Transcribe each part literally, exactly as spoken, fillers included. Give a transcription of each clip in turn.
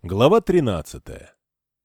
Глава тринадцатая.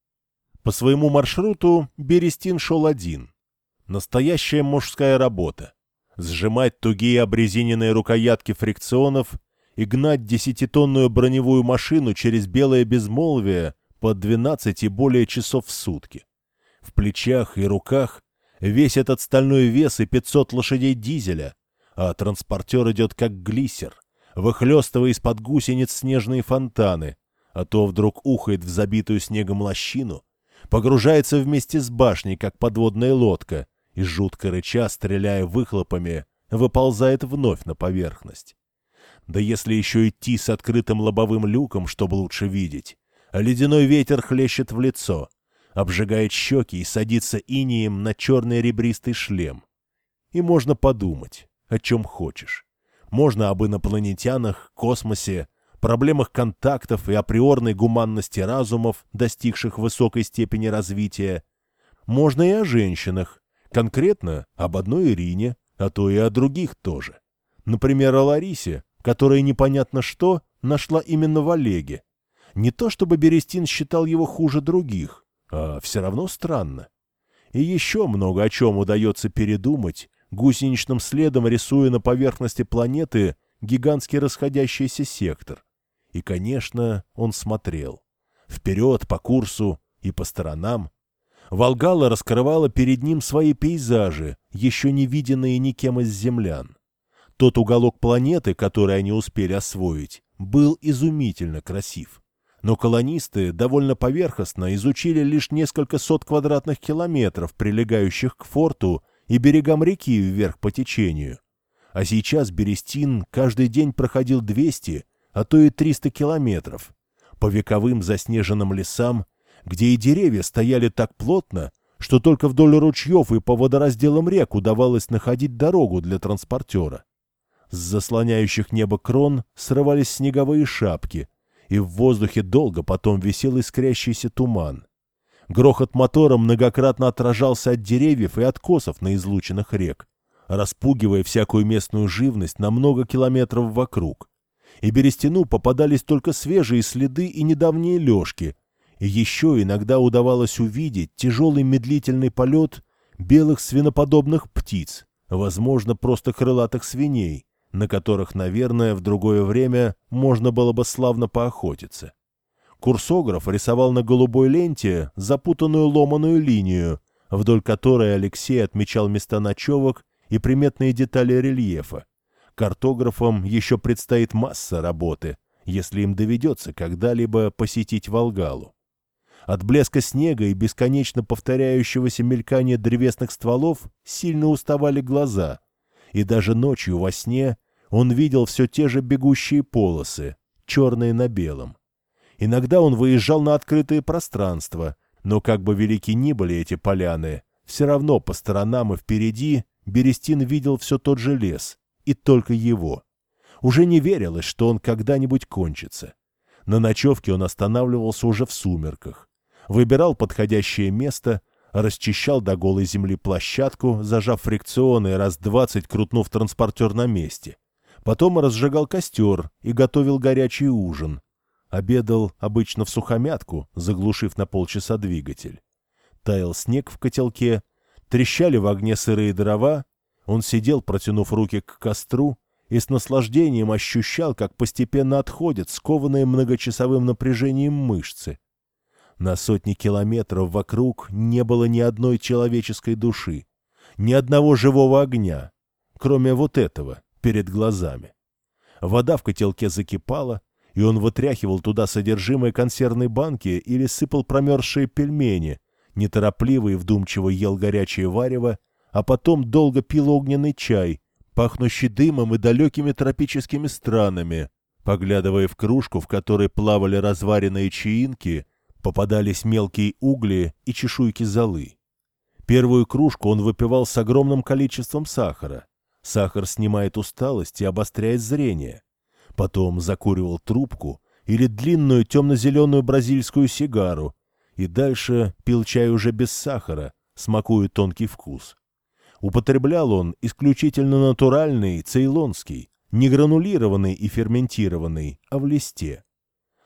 По своему маршруту Берестин шел один. Настоящая мужская работа. Сжимать тугие обрезиненные рукоятки фрикционов и гнать десятитонную броневую машину через белое безмолвие по двенадцать и более часов в сутки. В плечах и руках весь этот стальной вес и пятьсот лошадей дизеля, а транспортер идет как глиссер, выхлестывая из-под гусениц снежные фонтаны, а то вдруг ухает в забитую снегом лощину, погружается вместе с башней, как подводная лодка, и, жутко рыча, стреляя выхлопами, выползает вновь на поверхность. Да если еще идти с открытым лобовым люком, чтобы лучше видеть, а ледяной ветер хлещет в лицо, обжигает щеки и садится инеем на черный ребристый шлем. И можно подумать, о чем хочешь. Можно об инопланетянах, космосе, проблемах контактов и априорной гуманности разумов, достигших высокой степени развития. Можно и о женщинах, конкретно об одной Ирине, а то и о других тоже. Например, о Ларисе, которая непонятно что нашла именно в Олеге. Не то чтобы Берестин считал его хуже других, а все равно странно. И еще много о чем удается передумать, гусеничным следом рисуя на поверхности планеты гигантский расходящийся сектор. И, конечно, он смотрел. Вперед, по курсу и по сторонам. Волгала раскрывала перед ним свои пейзажи, еще не виденные никем из землян. Тот уголок планеты, который они успели освоить, был изумительно красив. Но колонисты довольно поверхностно изучили лишь несколько сот квадратных километров, прилегающих к форту и берегам реки вверх по течению. А сейчас Берестин каждый день проходил двести, а то и триста километров, по вековым заснеженным лесам, где и деревья стояли так плотно, что только вдоль ручьев и по водоразделам рек удавалось находить дорогу для транспортера. С заслоняющих небо крон срывались снеговые шапки, и в воздухе долго потом висел искрящийся туман. Грохот мотора многократно отражался от деревьев и откосов на излучинах рек, распугивая всякую местную живность на много километров вокруг. И Берестину попадались только свежие следы и недавние лёжки, и еще иногда удавалось увидеть тяжелый медлительный полет белых свиноподобных птиц, возможно, просто крылатых свиней, на которых, наверное, в другое время можно было бы славно поохотиться. Курсограф рисовал на голубой ленте запутанную ломаную линию, вдоль которой Алексей отмечал места ночевок и приметные детали рельефа. Картографам еще предстоит масса работы, если им доведется когда-либо посетить Волгалу. От блеска снега и бесконечно повторяющегося мелькания древесных стволов сильно уставали глаза, и даже ночью во сне он видел все те же бегущие полосы, черные на белом. Иногда он выезжал на открытые пространства, но как бы велики ни были эти поляны, все равно по сторонам и впереди Берестин видел все тот же лес, и только его. Уже не верилось, что он когда-нибудь кончится. На ночевке он останавливался уже в сумерках. Выбирал подходящее место, расчищал до голой земли площадку, зажав фрикционы и раз двадцать крутнув транспортер на месте. Потом разжигал костер и готовил горячий ужин. Обедал обычно всухомятку, заглушив на полчаса двигатель. Таял снег в котелке, трещали в огне сырые дрова. Он сидел, протянув руки к костру, и с наслаждением ощущал, как постепенно отходят скованные многочасовым напряжением мышцы. На сотни километров вокруг не было ни одной человеческой души, ни одного живого огня, кроме вот этого, перед глазами. Вода в котелке закипала, и он вытряхивал туда содержимое консервной банки или сыпал промерзшие пельмени, неторопливо и вдумчиво ел горячее варево, а потом долго пил огненный чай, пахнущий дымом и далекими тропическими странами, поглядывая в кружку, в которой плавали разваренные чаинки, попадались мелкие угли и чешуйки золы. Первую кружку он выпивал с огромным количеством сахара. Сахар снимает усталость и обостряет зрение. Потом закуривал трубку или длинную темно-зеленую бразильскую сигару, и дальше пил чай уже без сахара, смакуя тонкий вкус. Употреблял он исключительно натуральный, цейлонский, не гранулированный и ферментированный, а в листе.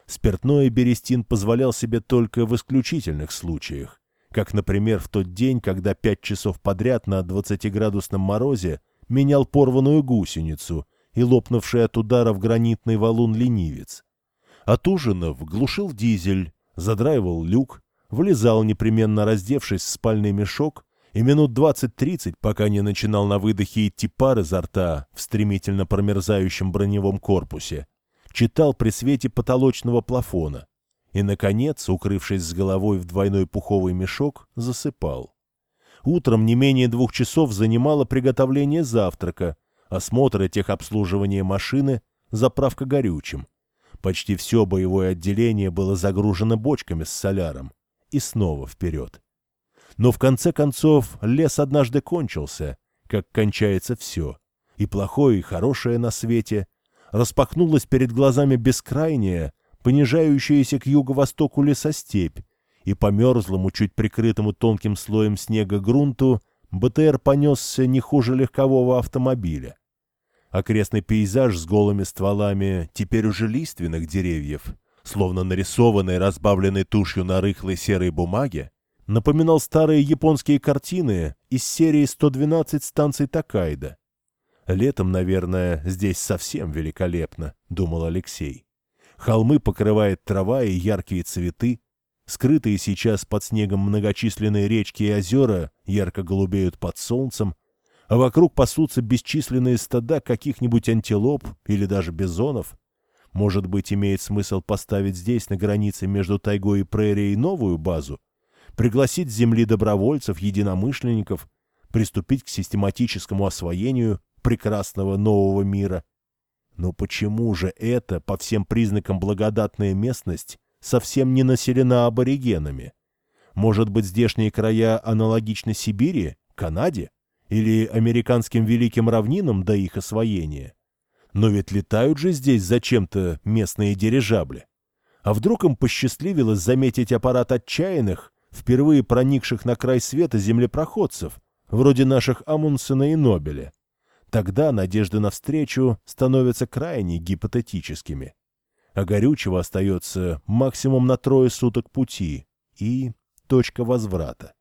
Спиртное Берестин позволял себе только в исключительных случаях, как, например, в тот день, когда пять часов подряд на двадцатиградусном морозе менял порванную гусеницу и лопнувший от удара в гранитный валун ленивец. Отужинав, глушил дизель, задраивал люк, влезал, непременно раздевшись в спальный мешок, и минут двадцать-тридцать, пока не начинал на выдохе идти пар изо рта в стремительно промерзающем броневом корпусе, читал при свете потолочного плафона и, наконец, укрывшись с головой в двойной пуховый мешок, засыпал. Утром не менее двух часов занимало приготовление завтрака, осмотр и техобслуживание машины, заправка горючим. Почти все боевое отделение было загружено бочками с соляром. И снова вперед. Но в конце концов лес однажды кончился, как кончается все, и плохое, и хорошее на свете. Распахнулась перед глазами бескрайняя, понижающаяся к юго-востоку лесостепь, и по мерзлому, чуть прикрытому тонким слоем снега грунту БТР понесся не хуже легкового автомобиля. Окрестный пейзаж с голыми стволами теперь уже лиственных деревьев, словно нарисованный, разбавленный тушью на рыхлой серой бумаге, напоминал старые японские картины из серии сто двенадцать станций Токайдо. «Летом, наверное, здесь совсем великолепно», — думал Алексей. Холмы покрывает трава и яркие цветы, скрытые сейчас под снегом многочисленные речки и озера ярко голубеют под солнцем, а вокруг пасутся бесчисленные стада каких-нибудь антилоп или даже бизонов. Может быть, имеет смысл поставить здесь, на границе между тайгой и прерией, новую базу, пригласить с земли добровольцев, единомышленников, приступить к систематическому освоению прекрасного нового мира. Но почему же эта, по всем признакам благодатная местность, совсем не населена аборигенами? Может быть, здешние края аналогичны Сибири, Канаде или американским великим равнинам до их освоения? Но ведь летают же здесь зачем-то местные дирижабли. А вдруг им посчастливилось заметить аппарат отчаянных, впервые проникших на край света землепроходцев, вроде наших Амундсена и Нобеля? Тогда надежды на встречу становятся крайне гипотетическими. А горючего остается максимум на трое суток пути и точка возврата.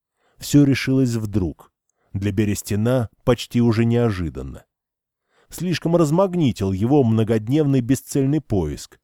Все решилось вдруг. Для Берестина почти уже неожиданно. Слишком размагнитил его многодневный бесцельный поиск.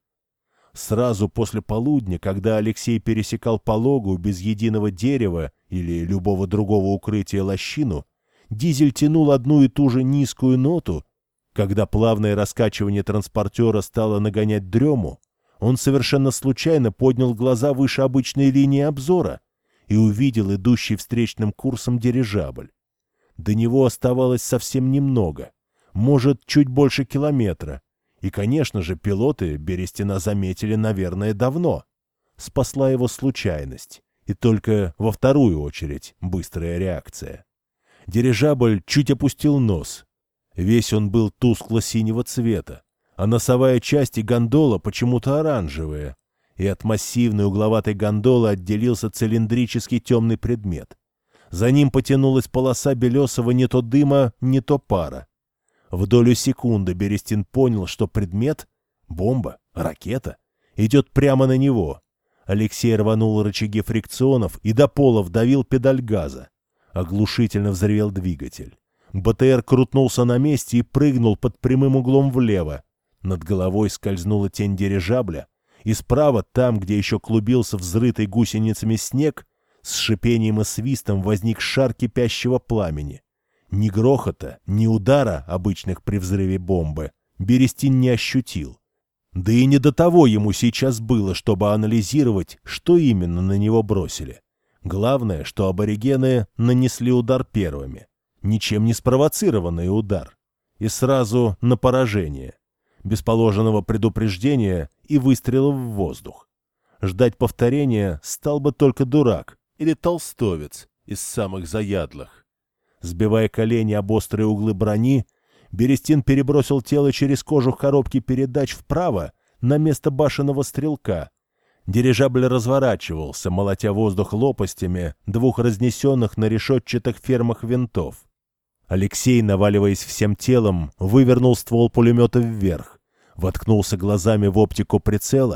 Сразу после полудня, когда Алексей пересекал пологую без единого дерева или любого другого укрытия лощину, дизель тянул одну и ту же низкую ноту. Когда плавное раскачивание транспортера стало нагонять дрему, он совершенно случайно поднял глаза выше обычной линии обзора и увидел идущий встречным курсом дирижабль. До него оставалось совсем немного, может, чуть больше километра. И, конечно же, пилоты Берестина заметили, наверное, давно. Спасла его случайность, и только во вторую очередь быстрая реакция. Дирижабль чуть опустил нос. Весь он был тускло-синего цвета, а носовая часть и гондола почему-то оранжевая, и от массивной угловатой гондолы отделился цилиндрический темный предмет. За ним потянулась полоса белесого не то дыма, не то пара. В долю секунды Берестин понял, что предмет — бомба, ракета — идет прямо на него. Алексей рванул рычаги фрикционов и до пола вдавил педаль газа. Оглушительно взревел двигатель. БТР крутнулся на месте и прыгнул под прямым углом влево. Над головой скользнула тень дирижабля, и справа, там, где еще клубился взрытый гусеницами снег, с шипением и свистом возник шар кипящего пламени. Ни грохота, ни удара, обычных при взрыве бомбы, Берестин не ощутил. Да и не до того ему сейчас было, чтобы анализировать, что именно на него бросили. Главное, что аборигены нанесли удар первыми. Ничем не спровоцированный удар. И сразу на поражение. Без положенного предупреждения и выстрела в воздух. Ждать повторения стал бы только дурак или толстовец из самых заядлых. Сбивая колени об острые углы брони, Берестин перебросил тело через кожух коробки передач вправо на место башенного стрелка. Дирижабль разворачивался, молотя воздух лопастями двух разнесенных на решетчатых фермах винтов. Алексей, наваливаясь всем телом, вывернул ствол пулемета вверх, воткнулся глазами в оптику прицела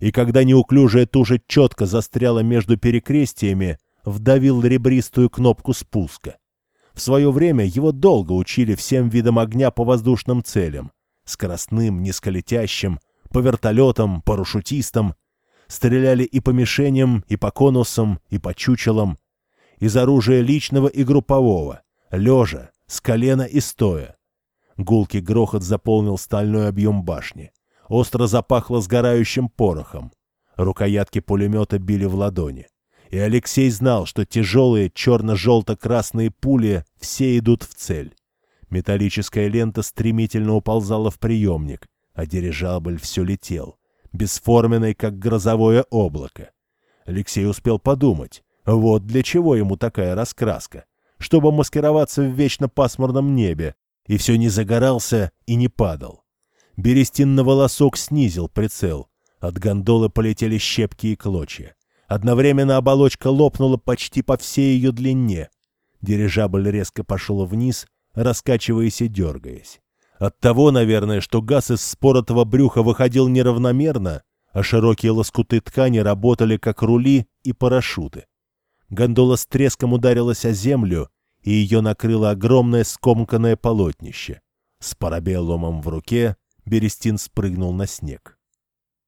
и когда неуклюжая туша четко застряла между перекрестиями, вдавил ребристую кнопку спуска. В свое время его долго учили всем видам огня по воздушным целям — скоростным, низколетящим, по вертолетам, парашютистам. Стреляли и по мишеням, и по конусам, и по чучелам. Из оружия личного и группового, лежа, с колена и стоя. Гулкий грохот заполнил стальной объем башни. Остро запахло сгорающим порохом. Рукоятки пулемета били в ладони. И Алексей знал, что тяжелые черно-желто-красные пули все идут в цель. Металлическая лента стремительно уползала в приемник, а дирижабль все летел, бесформенный, как грозовое облако. Алексей успел подумать, вот для чего ему такая раскраска, чтобы маскироваться в вечно пасмурном небе, и все не загорался и не падал. Берестин на волосок снизил прицел. От гондолы полетели щепки и клочья. Одновременно оболочка лопнула почти по всей ее длине. Дирижабль резко пошел вниз, раскачиваясь и дергаясь. Оттого, наверное, что газ из споротого брюха выходил неравномерно, а широкие лоскуты ткани работали как рули и парашюты. Гондола с треском ударилась о землю, и ее накрыло огромное скомканное полотнище. С парабеллумом в руке Берестин спрыгнул на снег.